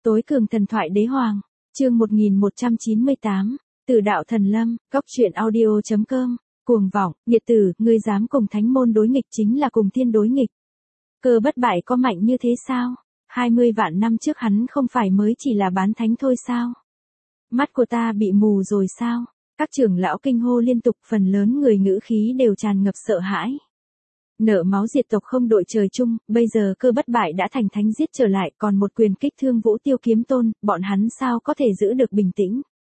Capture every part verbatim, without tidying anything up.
Tối cường thần thoại đế hoàng, chương một nghìn một trăm chín mươi tám, Tử đạo thần lâm, góc truyện audio chấm com, cuồng vọng, nghiệt tử, ngươi dám cùng thánh môn đối nghịch chính là cùng thiên đối nghịch. Cơ bất bại có mạnh như thế sao? hai mươi vạn năm trước hắn không phải mới chỉ là bán thánh thôi sao? Mắt của ta bị mù rồi sao? Các trưởng lão kinh hô liên tục, phần lớn người ngữ khí đều tràn ngập sợ hãi. Nợ máu diệt tộc không đội trời chung, bây giờ Cơ bất bại đã thành thánh giết trở lại, còn một quyền kích thương Vũ Tiêu Kiếm Tôn, bọn hắn sao có thể giữ được bình tĩnh.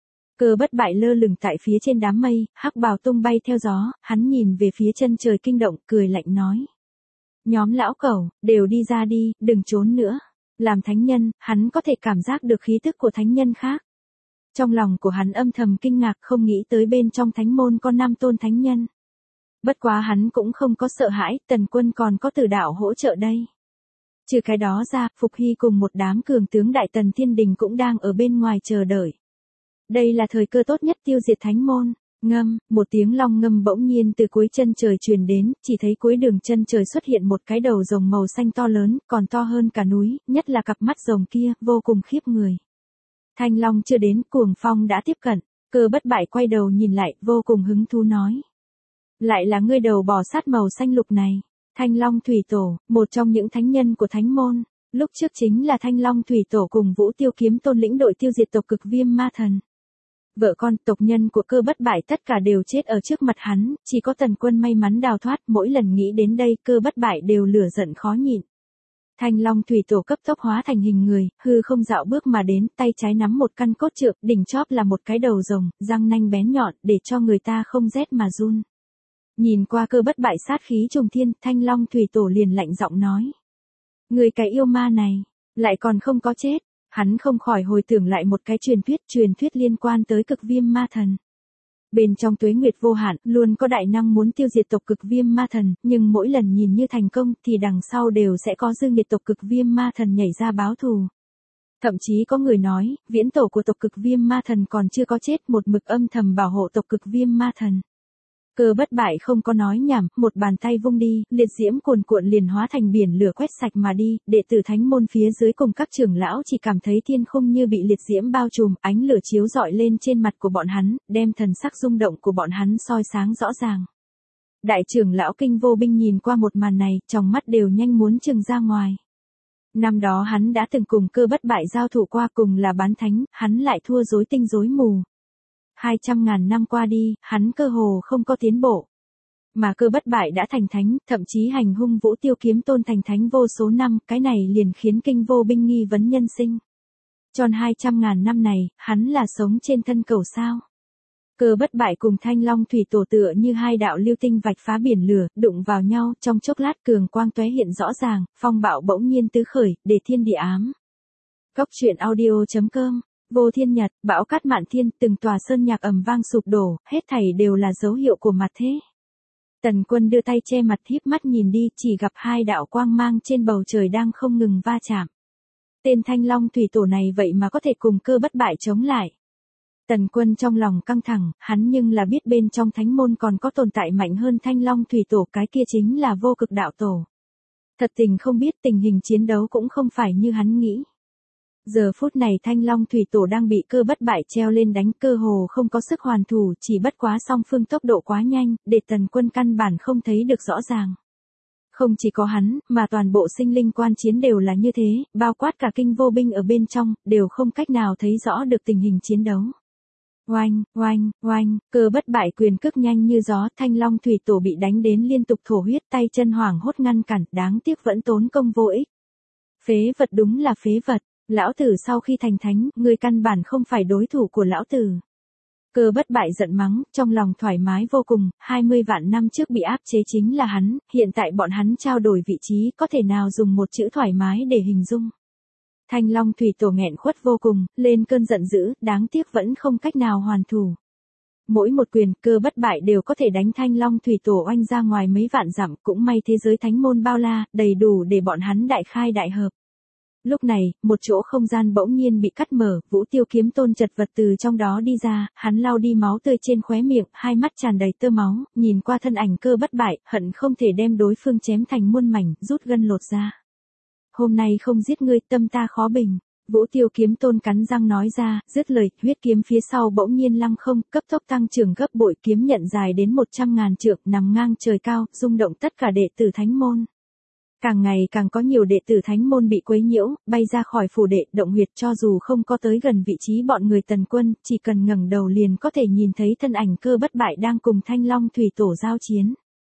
Cơ bất bại lơ lửng tại phía trên đám mây, hắc bào tung bay theo gió, hắn nhìn về phía chân trời kinh động, cười lạnh nói. Nhóm lão cẩu, đều đi ra đi, đừng trốn nữa. Làm thánh nhân, hắn có thể cảm giác được khí tức của thánh nhân khác. Trong lòng của hắn âm thầm kinh ngạc, không nghĩ tới bên trong thánh môn có năm tôn thánh nhân. Bất quá hắn cũng không có sợ hãi, Tần Quân còn có Tử đạo hỗ trợ đây. Trừ cái đó ra, Phục Hy cùng một đám cường tướng Đại Tần Thiên Đình cũng đang ở bên ngoài chờ đợi. Đây là thời cơ tốt nhất tiêu diệt thánh môn. Ngâm, một tiếng long ngâm bỗng nhiên từ cuối chân trời truyền đến, chỉ thấy cuối đường chân trời xuất hiện một cái đầu rồng màu xanh to lớn, còn to hơn cả núi, nhất là cặp mắt rồng kia, vô cùng khiếp người. Thanh long chưa đến, cuồng phong đã tiếp cận, Cơ bất bại quay đầu nhìn lại, vô cùng hứng thú nói. Lại là ngươi đầu bò sát màu xanh lục này. Thanh Long Thủy Tổ, một trong những thánh nhân của thánh môn, lúc trước chính là Thanh Long Thủy Tổ cùng Vũ Tiêu Kiếm Tôn lĩnh đội tiêu diệt tộc Cực Viêm Ma Thần. Vợ con tộc nhân của Cơ bất bại tất cả đều chết ở trước mặt hắn, chỉ có Tần Quân may mắn đào thoát, mỗi lần nghĩ đến đây Cơ bất bại đều lửa giận khó nhịn. Thanh Long Thủy Tổ cấp tốc hóa thành hình người, hư không dạo bước mà đến, tay trái nắm một căn cốt trượng, đỉnh chóp là một cái đầu rồng, răng nanh bén nhọn, để cho người ta không rét mà run. Nhìn qua Cơ bất bại sát khí trùng thiên, Thanh Long Thủy Tổ liền lạnh giọng nói. Người cái yêu ma này, lại còn không có chết. Hắn không khỏi hồi tưởng lại một cái truyền thuyết, truyền thuyết liên quan tới Cực Viêm Ma Thần. Bên trong tuế nguyệt vô hạn, luôn có đại năng muốn tiêu diệt tộc Cực Viêm Ma Thần, nhưng mỗi lần nhìn như thành công thì đằng sau đều sẽ có dương nhiệt tộc Cực Viêm Ma Thần nhảy ra báo thù. Thậm chí có người nói, viễn tổ của tộc Cực Viêm Ma Thần còn chưa có chết, một mực âm thầm bảo hộ tộc Cực Viêm Ma Thần. Cơ bất bại không có nói nhảm, một bàn tay vung đi, liệt diễm cuồn cuộn liền hóa thành biển lửa quét sạch mà đi, đệ tử thánh môn phía dưới cùng các trưởng lão chỉ cảm thấy thiên khung như bị liệt diễm bao trùm, ánh lửa chiếu rọi lên trên mặt của bọn hắn, đem thần sắc rung động của bọn hắn soi sáng rõ ràng. Đại trưởng lão Kinh Vô Binh nhìn qua một màn này, trong mắt đều nhanh muốn trừng ra ngoài. Năm đó hắn đã từng cùng Cơ bất bại giao thủ qua, cùng là bán thánh, hắn lại thua rối tinh rối mù. Hai trăm ngàn năm qua đi, hắn cơ hồ không có tiến bộ. Mà Cơ bất bại đã thành thánh, thậm chí hành hung Vũ Tiêu Kiếm Tôn thành thánh vô số năm, cái này liền khiến Kinh Vô Binh nghi vấn nhân sinh. Tròn hai trăm ngàn năm này, hắn là sống trên thân cầu sao? Cơ bất bại cùng Thanh Long Thủy Tổ tựa như hai đạo lưu tinh vạch phá biển lửa, đụng vào nhau, trong chốc lát cường quang tóe hiện rõ ràng, phong bạo bỗng nhiên tứ khởi, để thiên địa ám. Góc truyện audio chấm com. Vô thiên nhật, bão cát mạn thiên, từng tòa sơn nhạc ầm vang sụp đổ, hết thảy đều là dấu hiệu của mặt thế. Tần Quân đưa tay che mặt híp mắt nhìn đi, chỉ gặp hai đạo quang mang trên bầu trời đang không ngừng va chạm. Tên Thanh Long Thủy Tổ này vậy mà có thể cùng Cơ bất bại chống lại. Tần Quân trong lòng căng thẳng, hắn nhưng là biết bên trong thánh môn còn có tồn tại mạnh hơn Thanh Long Thủy Tổ, cái kia chính là Vô Cực Đạo Tổ. Thật tình không biết tình hình chiến đấu cũng không phải như hắn nghĩ. Giờ phút này Thanh Long Thủy Tổ đang bị Cơ bất bại treo lên đánh, cơ hồ không có sức hoàn thủ, chỉ bất quá song phương tốc độ quá nhanh, để Tần Quân căn bản không thấy được rõ ràng. Không chỉ có hắn, mà toàn bộ sinh linh quan chiến đều là như thế, bao quát cả Kinh Vô Binh ở bên trong, đều không cách nào thấy rõ được tình hình chiến đấu. Oanh, oanh, oanh, Cơ bất bại quyền cước nhanh như gió, Thanh Long Thủy Tổ bị đánh đến liên tục thổ huyết, tay chân hoảng hốt ngăn cản, đáng tiếc vẫn tốn công vô ích. Phế vật, đúng là phế vật. Lão tử sau khi thành thánh, ngươi căn bản không phải đối thủ của lão tử. Cơ bất bại giận mắng, trong lòng thoải mái vô cùng, hai mươi vạn năm trước bị áp chế chính là hắn, hiện tại bọn hắn trao đổi vị trí, có thể nào dùng một chữ thoải mái để hình dung. Thanh Long Thủy Tổ nghẹn khuất vô cùng, lên cơn giận dữ, đáng tiếc vẫn không cách nào hoàn thủ. Mỗi một quyền, Cơ bất bại đều có thể đánh Thanh Long Thủy Tổ oanh ra ngoài mấy vạn dặm, cũng may thế giới thánh môn bao la, đầy đủ để bọn hắn đại khai đại hợp. Lúc này, một chỗ không gian bỗng nhiên bị cắt mở, Vũ Tiêu Kiếm Tôn chật vật từ trong đó đi ra, hắn lau đi máu tươi trên khóe miệng, hai mắt tràn đầy tơ máu, nhìn qua thân ảnh Cơ bất bại, hận không thể đem đối phương chém thành muôn mảnh, rút gân lột ra. Hôm nay không giết ngươi, tâm ta khó bình. Vũ Tiêu Kiếm Tôn cắn răng nói ra, dứt lời, huyết kiếm phía sau bỗng nhiên lăng không, cấp tốc tăng trưởng gấp bội, kiếm nhận dài đến một trăm ngàn trượng, nằm ngang trời cao, rung động tất cả đệ tử thánh môn. Càng ngày càng có nhiều đệ tử thánh môn bị quấy nhiễu, bay ra khỏi phủ đệ, động huyệt, cho dù không có tới gần vị trí bọn người Tần Quân, chỉ cần ngẩng đầu liền có thể nhìn thấy thân ảnh Cơ Bất Bại đang cùng Thanh Long Thủy Tổ giao chiến.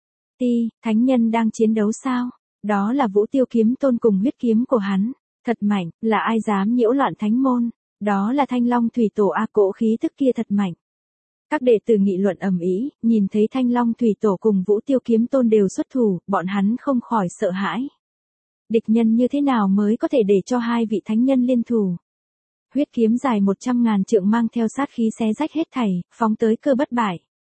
Ti, thánh nhân đang chiến đấu sao? Đó là Vũ Tiêu Kiếm Tôn cùng huyết kiếm của hắn. Thật mạnh, là ai dám nhiễu loạn thánh môn? Đó là Thanh Long Thủy Tổ a, cỗ khí tức kia thật mạnh. Các đệ tử nghị luận ầm ĩ, nhìn thấy Thanh Long Thủy Tổ cùng Vũ Tiêu Kiếm Tôn đều xuất thủ, bọn hắn không khỏi sợ hãi. Địch nhân như thế nào mới có thể để cho hai vị thánh nhân liên thủ? Huyết kiếm dài một trăm ngàn trượng mang theo sát khí xé rách hết thảy, phóng tới Cơ Bất Bại.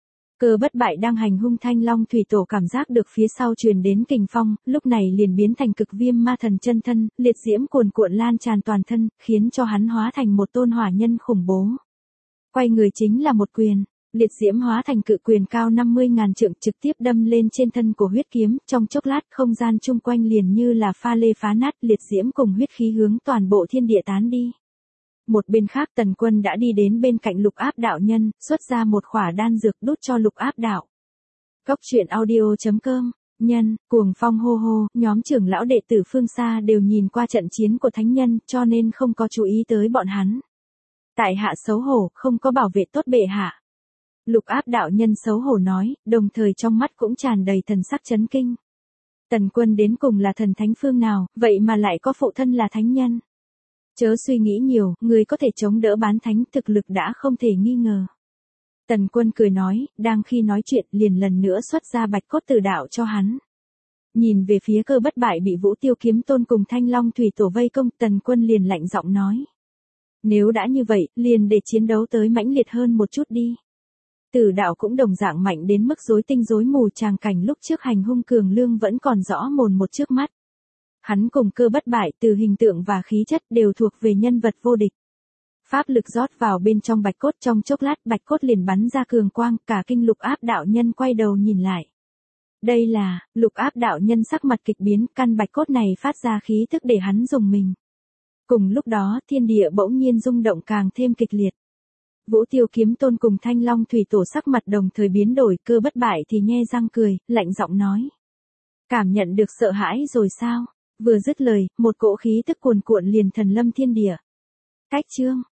Cơ Bất Bại đang hành hung, Thanh Long Thủy Tổ cảm giác được phía sau truyền đến kình phong, lúc này liền biến thành cực viêm ma thần chân thân, liệt diễm cuồn cuộn lan tràn toàn thân, khiến cho hắn hóa thành một tôn hỏa nhân khủng bố. Quay người chính là một quyền, liệt diễm hóa thành cự quyền cao năm mươi ngàn trượng trực tiếp đâm lên trên thân của huyết kiếm, trong chốc lát không gian chung quanh liền như là pha lê phá nát, liệt diễm cùng huyết khí hướng toàn bộ thiên địa tán đi. Một bên khác Tần Quân đã đi đến bên cạnh Lục Áp đạo nhân, xuất ra một khỏa đan dược đút cho Lục Áp đạo. Cốc truyện audio chấm com, nhân, cuồng phong hô hô, nhóm trưởng lão đệ tử phương xa đều nhìn qua trận chiến của thánh nhân, cho nên không có chú ý tới bọn hắn. Tại hạ xấu hổ, không có bảo vệ tốt bệ hạ. Lục Áp đạo nhân xấu hổ nói, đồng thời trong mắt cũng tràn đầy thần sắc chấn kinh. Tần Quân đến cùng là thần thánh phương nào, vậy mà lại có phụ thân là thánh nhân. Chớ suy nghĩ nhiều, người có thể chống đỡ bán thánh, thực lực đã không thể nghi ngờ. Tần Quân cười nói, đang khi nói chuyện liền lần nữa xuất ra bạch cốt tử đạo cho hắn. Nhìn về phía Cơ Bất Bại bị Vũ Tiêu Kiếm Tôn cùng Thanh Long Thủy Tổ vây công, Tần Quân liền lạnh giọng nói. Nếu đã như vậy, liền để chiến đấu tới mãnh liệt hơn một chút đi. Tử đạo cũng đồng dạng mạnh đến mức rối tinh rối mù, tràng cảnh lúc trước hành hung cường lương vẫn còn rõ mồn một trước mắt. Hắn cùng Cơ Bất Bại từ hình tượng và khí chất đều thuộc về nhân vật vô địch. Pháp lực rót vào bên trong bạch cốt, trong chốc lát bạch cốt liền bắn ra cường quang, cả kinh Lục Áp đạo nhân quay đầu nhìn lại. Đây là, Lục Áp đạo nhân sắc mặt kịch biến, căn bạch cốt này phát ra khí tức để hắn dùng mình. Cùng lúc đó thiên địa bỗng nhiên rung động càng thêm kịch liệt. Vũ Tiêu Kiếm Tôn cùng Thanh Long Thủy Tổ sắc mặt đồng thời biến đổi, Cơ Bất Bại thì nhe răng cười, lạnh giọng nói. Cảm nhận được sợ hãi rồi sao? Vừa dứt lời, một cỗ khí tức cuồn cuộn liền thần lâm thiên địa. Cách chương